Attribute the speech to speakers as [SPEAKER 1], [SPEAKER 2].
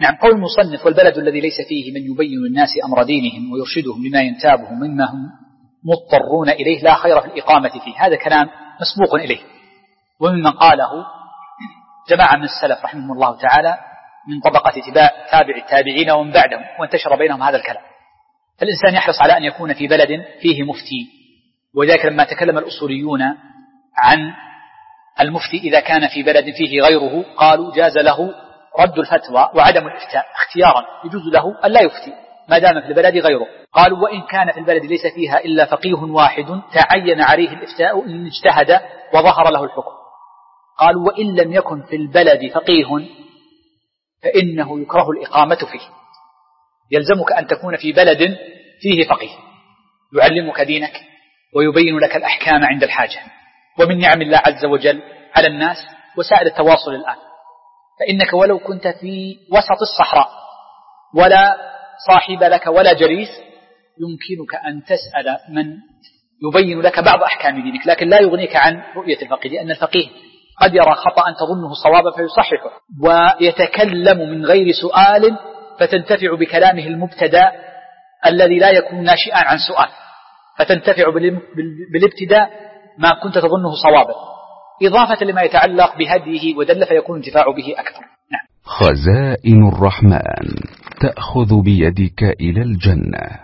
[SPEAKER 1] نعم. قول المصنف: والبلد الذي ليس فيه من يبين للناس أمر دينهم ويرشدهم لما ينتابهم مما هم مضطرون إليه لا خير في الإقامة فيه. هذا كلام مسبوق إليه، وممن قاله جماعة من السلف رحمهم الله تعالى من طبقة تابع التابعين ومن بعدهم، وانتشر بينهم هذا الكلام. فالإنسان يحرص على أن يكون في بلد فيه مفتي، وذلك لما تكلم الأصوليون عن المفتي إذا كان في بلد فيه غيره قالوا جاز له رد الفتوى وعدم الإفتاء اختيارا، يجوز له أن لا يفتي ما دام في البلد غيره. قالوا: وإن كان في البلد ليس فيها إلا فقيه واحد تعين عليه الإفتاء إن اجتهد وظهر له الحكم. قالوا: وإن لم يكن في البلد فقيه فإنه يكره الإقامة فيه. يلزمك أن تكون في بلد فيه فقيه يعلمك دينك ويبين لك الأحكام عند الحاجة. ومن نعم الله عز وجل على الناس وسائل التواصل الآن، فإنك ولو كنت في وسط الصحراء ولا صاحب لك ولا جليس يمكنك أن تسأل من يبين لك بعض أحكام دينك، لكن لا يغنيك عن رؤية الفقيه، لأن الفقيه قد يرى خطأ تظنه صوابا فيصححه، ويتكلم من غير سؤال فتنتفع بكلامه المبتدأ الذي لا يكون ناشئا عن سؤال، فتنتفع بالابتداء ما كنت تظنه صوابا، إضافة لما يتعلق بهديه ودل فيكون انتفاع به أكثر. نعم.
[SPEAKER 2] خزائن الرحمن تأخذ بيدك إلى الجنة.